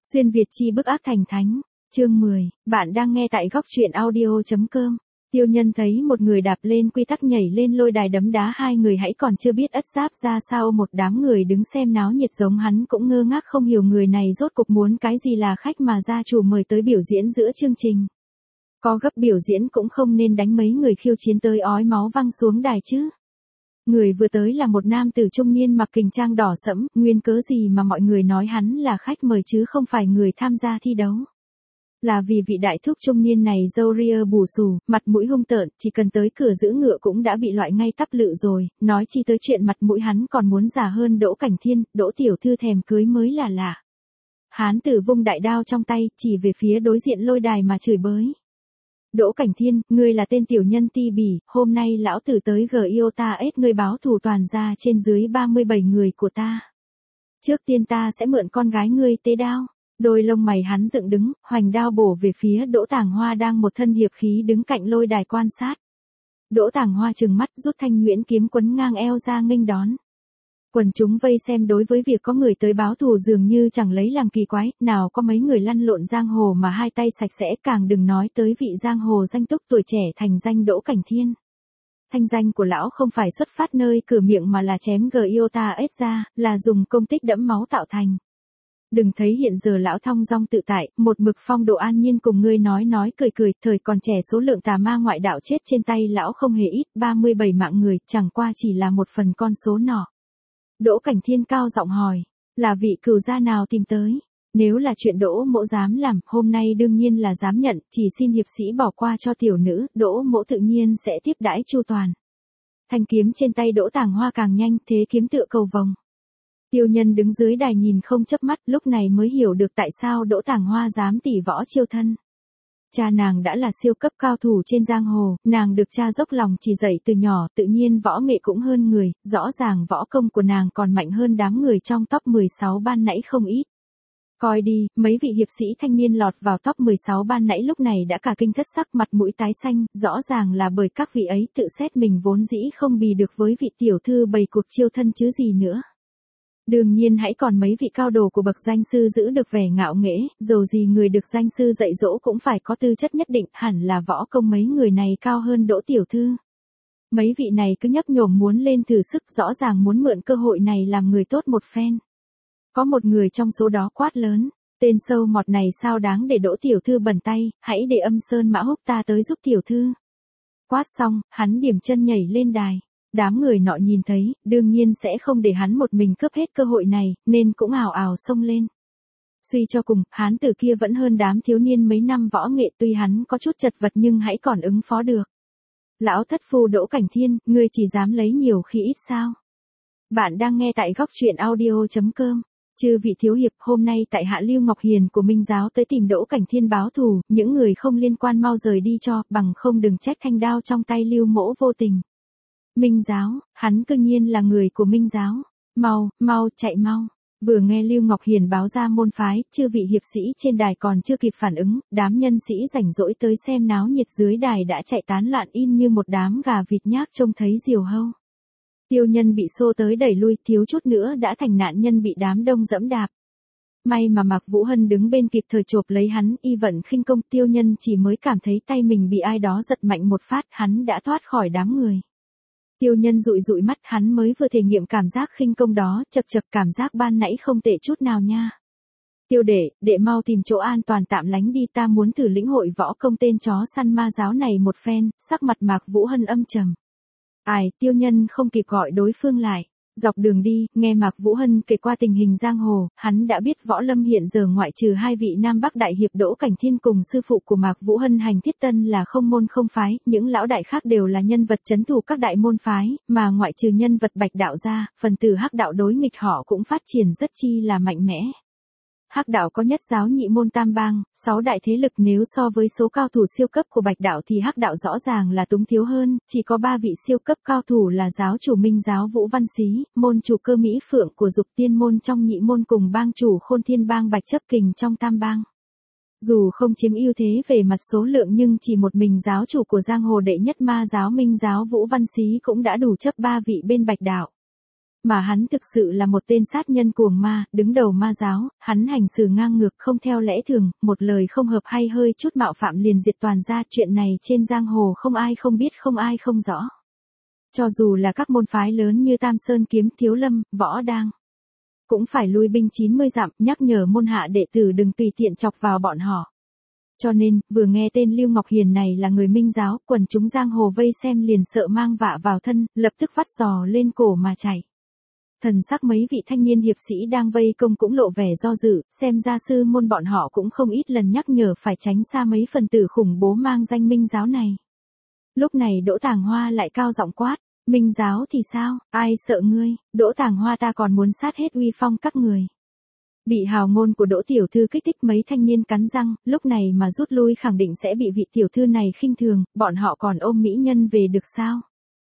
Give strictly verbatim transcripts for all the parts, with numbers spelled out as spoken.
Xuyên Việt chi bức ác thành thánh, chương mười, bạn đang nghe tại góc truyện audio.com. Tiêu Nhân thấy một người đạp lên quy tắc nhảy lên lôi đài đấm đá hai người hãy còn chưa biết ất giáp ra sao, một đám người đứng xem náo nhiệt giống hắn cũng ngơ ngác không hiểu người này rốt cục muốn cái gì là khách mà gia chủ mời tới biểu diễn giữa chương trình. Có gấp biểu diễn cũng không nên đánh mấy người khiêu chiến tới ói máu văng xuống đài chứ. Người vừa tới là một nam tử trung niên mặc kình trang đỏ sẫm, nguyên cớ gì mà mọi người nói hắn là khách mời chứ không phải người tham gia thi đấu. Là vì vị đại thúc trung niên này râu ria bù xù, mặt mũi hung tợn, chỉ cần tới cửa giữ ngựa cũng đã bị loại ngay tắp lự rồi, nói chi tới chuyện mặt mũi hắn còn muốn già hơn Đỗ Cảnh Thiên, Đỗ tiểu thư thèm cưới mới là lạ. Hán tử vung đại đao trong tay, chỉ về phía đối diện lôi đài mà chửi bới. Đỗ Cảnh Thiên, ngươi là tên tiểu nhân ti bỉ, hôm nay lão tử tới gờ yêu ta ết ngươi báo thù toàn ra trên dưới ba mươi bảy người của ta. Trước tiên ta sẽ mượn con gái ngươi tế đao. Đôi lông mày hắn dựng đứng, hoành đao bổ về phía Đỗ Tàng Hoa đang một thân hiệp khí đứng cạnh lôi đài quan sát. Đỗ Tàng Hoa trừng mắt rút thanh nhuyễn kiếm quấn ngang eo ra nghênh đón. Quần chúng vây xem đối với việc có người tới báo thù dường như chẳng lấy làm kỳ quái, nào có mấy người lăn lộn giang hồ mà hai tay sạch sẽ, càng đừng nói tới vị giang hồ danh túc tuổi trẻ thành danh Đỗ Cảnh Thiên. Thanh danh của lão không phải xuất phát nơi cửa miệng mà là chém gờ yêu ta ết ra, là dùng công tích đẫm máu tạo thành. Đừng thấy hiện giờ lão thong dong tự tại, một mực phong độ an nhiên cùng ngươi nói nói cười cười, thời còn trẻ số lượng tà ma ngoại đạo chết trên tay lão không hề ít, ba mươi bảy mạng người, chẳng qua chỉ là một phần con số nọ. Đỗ Cảnh Thiên cao giọng hỏi, là vị cừu gia nào tìm tới? Nếu là chuyện Đỗ mỗ dám làm, hôm nay đương nhiên là dám nhận, chỉ xin hiệp sĩ bỏ qua cho tiểu nữ, Đỗ mỗ tự nhiên sẽ tiếp đãi chu toàn. Thanh kiếm trên tay Đỗ Tàng Hoa càng nhanh, thế kiếm tựa cầu vồng. Tiêu Nhân đứng dưới đài nhìn không chớp mắt, lúc này mới hiểu được tại sao Đỗ Tàng Hoa dám tỉ võ chiêu thân. Cha nàng đã là siêu cấp cao thủ trên giang hồ, nàng được cha dốc lòng chỉ dạy từ nhỏ, tự nhiên võ nghệ cũng hơn người, rõ ràng võ công của nàng còn mạnh hơn đám người trong top mười sáu ban nãy không ít. Coi đi, mấy vị hiệp sĩ thanh niên lọt vào top mười sáu ban nãy lúc này đã cả kinh thất sắc, mặt mũi tái xanh, rõ ràng là bởi các vị ấy tự xét mình vốn dĩ không bì được với vị tiểu thư bày cuộc chiêu thân chứ gì nữa. Đương nhiên hãy còn mấy vị cao đồ của bậc danh sư giữ được vẻ ngạo nghễ, dầu gì người được danh sư dạy dỗ cũng phải có tư chất nhất định, hẳn là võ công mấy người này cao hơn Đỗ tiểu thư. Mấy vị này cứ nhấp nhổm muốn lên thử sức, rõ ràng muốn mượn cơ hội này làm người tốt một phen. Có một người trong số đó quát lớn, tên sâu mọt này sao đáng để Đỗ tiểu thư bẩn tay, hãy để Âm Sơn Mã Húc ta tới giúp tiểu thư. Quát xong, hắn điểm chân nhảy lên đài. Đám người nọ nhìn thấy, đương nhiên sẽ không để hắn một mình cướp hết cơ hội này, nên cũng ào ào xông lên. Suy cho cùng, hán tử kia vẫn hơn đám thiếu niên mấy năm võ nghệ, tuy hắn có chút chật vật nhưng hãy còn ứng phó được. Lão thất phu Đỗ Cảnh Thiên, ngươi chỉ dám lấy nhiều khi ít sao? Bạn đang nghe tại góc truyện audio.com. Chư vị thiếu hiệp, hôm nay tại hạ Lưu Ngọc Hiền của Minh Giáo tới tìm Đỗ Cảnh Thiên báo thù, những người không liên quan mau rời đi cho, bằng không đừng trách thanh đao trong tay Lưu mỗ vô tình. Minh Giáo, hắn cương nhiên là người của Minh Giáo. Mau, mau, chạy mau. Vừa nghe Lưu Ngọc Hiền báo ra môn phái, chư vị hiệp sĩ trên đài còn chưa kịp phản ứng, đám nhân sĩ rảnh rỗi tới xem náo nhiệt dưới đài đã chạy tán loạn im như một đám gà vịt nhác trông thấy diều hâu. Tiêu Nhân bị xô tới đẩy lui, thiếu chút nữa đã thành nạn nhân bị đám đông dẫm đạp. May mà Mạc Vũ Hân đứng bên kịp thời chộp lấy hắn, y vận khinh công. Tiêu Nhân chỉ mới cảm thấy tay mình bị ai đó giật mạnh một phát, hắn đã thoát khỏi đám người. Tiêu Nhân dụi dụi mắt, hắn mới vừa thể nghiệm cảm giác khinh công đó, chật chật cảm giác ban nãy không tệ chút nào nha. Tiêu đệ, đệ mau tìm chỗ an toàn tạm lánh đi, ta muốn thử lĩnh hội võ công tên chó săn ma giáo này một phen. Sắc mặt Mạc Vũ Hân âm trầm. Ai, Tiêu Nhân không kịp gọi đối phương lại. Dọc đường đi, nghe Mạc Vũ Hân kể qua tình hình giang hồ, hắn đã biết võ lâm hiện giờ ngoại trừ hai vị Nam Bắc đại hiệp Đỗ Cảnh Thiên cùng sư phụ của Mạc Vũ Hân Hành Thiết Tân là không môn không phái, những lão đại khác đều là nhân vật trấn thủ các đại môn phái, mà ngoại trừ nhân vật Bạch đạo ra, phần tử Hắc đạo đối nghịch họ cũng phát triển rất chi là mạnh mẽ. Hắc đạo có nhất giáo nhị môn tam bang, sáu đại thế lực, nếu so với số cao thủ siêu cấp của Bạch đạo thì Hắc đạo rõ ràng là túng thiếu hơn, chỉ có ba vị siêu cấp cao thủ là giáo chủ Minh Giáo Vũ Văn Xí, môn chủ Cơ Mỹ Phượng của Dục Tiên môn trong nhị môn cùng bang chủ Khôn Thiên bang Bạch Chấp Kình trong tam bang. Dù không chiếm ưu thế về mặt số lượng nhưng chỉ một mình giáo chủ của giang hồ đệ nhất ma giáo Minh Giáo Vũ Văn Xí cũng đã đủ chấp ba vị bên Bạch đạo. mà hắn thực sự là một tên sát nhân cuồng ma, đứng đầu ma giáo, hắn hành xử ngang ngược không theo lẽ thường, một lời không hợp hay hơi chút mạo phạm liền diệt toàn gia, chuyện này trên giang hồ không ai không biết không ai không rõ. Cho dù là các môn phái lớn như Tam Sơn Kiếm, Thiếu Lâm, Võ Đang, cũng phải lui binh chín mươi dặm, nhắc nhở môn hạ đệ tử đừng tùy tiện chọc vào bọn họ. Cho nên, vừa nghe tên Lưu Ngọc Hiền này là người Minh giáo, quần chúng giang hồ vây xem liền sợ mang vạ vào thân, lập tức vắt giò lên cổ mà chạy. Thần sắc mấy vị thanh niên hiệp sĩ đang vây công cũng lộ vẻ do dự, xem ra sư môn bọn họ cũng không ít lần nhắc nhở phải tránh xa mấy phần tử khủng bố mang danh Minh giáo này. Lúc này Đỗ Tàng Hoa lại cao giọng quát, Minh giáo thì sao, ai sợ ngươi, Đỗ Tàng Hoa ta còn muốn sát hết uy phong các người. Bị hào ngôn của Đỗ tiểu thư kích thích mấy thanh niên cắn răng, lúc này mà rút lui khẳng định sẽ bị vị tiểu thư này khinh thường, bọn họ còn ôm mỹ nhân về được sao?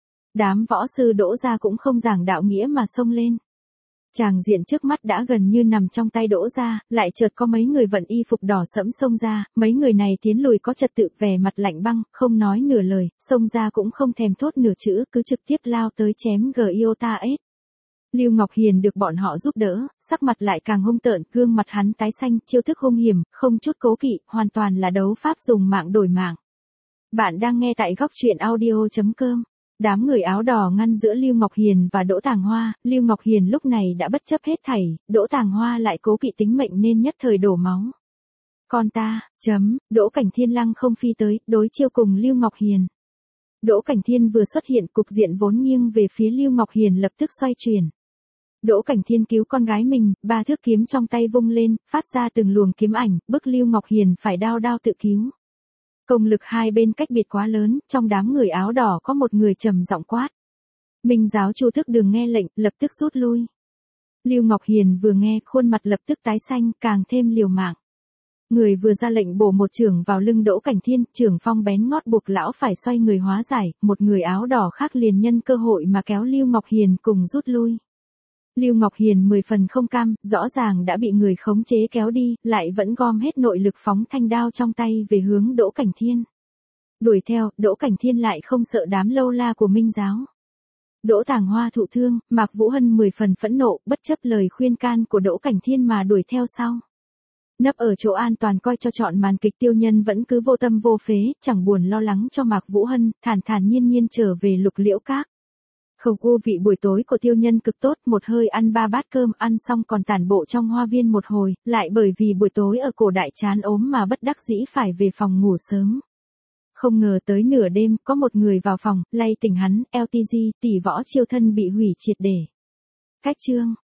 Đám võ sư Đỗ gia cũng không giảng đạo nghĩa mà xông lên. Tràng diện trước mắt đã gần như nằm trong tay Đỗ gia, lại chợt có mấy người vận y phục đỏ sẫm xông ra, mấy người này tiến lùi có trật tự, vẻ mặt lạnh băng, không nói nửa lời, xông ra cũng không thèm thốt nửa chữ, cứ trực tiếp lao tới chém Giota S. Lưu Ngọc Hiền được bọn họ giúp đỡ, sắc mặt lại càng hung tợn, gương mặt hắn tái xanh, chiêu thức hung hiểm, không chút cố kỵ, hoàn toàn là đấu pháp dùng mạng đổi mạng. Bạn đang nghe tại góc truyện audio chấm com. Đám người áo đỏ ngăn giữa Lưu Ngọc Hiền và Đỗ Tàng Hoa, Lưu Ngọc Hiền lúc này đã bất chấp hết thảy, Đỗ Tàng Hoa lại cố kỵ tính mệnh nên nhất thời đổ máu. Con ta, chấm, Đỗ Cảnh Thiên lăng không phi tới, đối chiêu cùng Lưu Ngọc Hiền. Đỗ Cảnh Thiên vừa xuất hiện, cục diện vốn nghiêng về phía Lưu Ngọc Hiền lập tức xoay chuyển. Đỗ Cảnh Thiên cứu con gái mình, ba thước kiếm trong tay vung lên, phát ra từng luồng kiếm ảnh, bức Lưu Ngọc Hiền phải đao đao tự cứu. Công lực hai bên cách biệt quá lớn, trong đám người áo đỏ có một người trầm giọng quát. Minh giáo Chu Thức Đường nghe lệnh, lập tức rút lui. Lưu Ngọc Hiền vừa nghe, khuôn mặt lập tức tái xanh, càng thêm liều mạng. Người vừa ra lệnh bổ một chưởng vào lưng Đỗ Cảnh Thiên, chưởng phong bén ngót buộc lão phải xoay người hóa giải, một người áo đỏ khác liền nhân cơ hội mà kéo Lưu Ngọc Hiền cùng rút lui. Lưu Ngọc Hiền mười phần không cam, rõ ràng đã bị người khống chế kéo đi, lại vẫn gom hết nội lực phóng thanh đao trong tay về hướng Đỗ Cảnh Thiên. Đuổi theo, Đỗ Cảnh Thiên lại không sợ đám lâu la của Minh giáo. Đỗ Tàng Hoa thụ thương, Mạc Vũ Hân mười phần phẫn nộ, bất chấp lời khuyên can của Đỗ Cảnh Thiên mà đuổi theo sau. Nấp ở chỗ an toàn coi cho trọn màn kịch, Tiêu Nhân vẫn cứ vô tâm vô phế, chẳng buồn lo lắng cho Mạc Vũ Hân, thản thản nhiên nhiên trở về Lục Liễu Các. Khẩu vô vị buổi tối của Tiêu Nhân cực tốt, một hơi ăn ba bát cơm, ăn xong còn tản bộ trong hoa viên một hồi, lại bởi vì buổi tối ở cổ đại chán ốm mà bất đắc dĩ phải về phòng ngủ sớm. Không ngờ tới nửa đêm, có một người vào phòng, lay tỉnh hắn, lờ tê giê, tỷ võ chiêu thân bị hủy triệt để. Cách chương.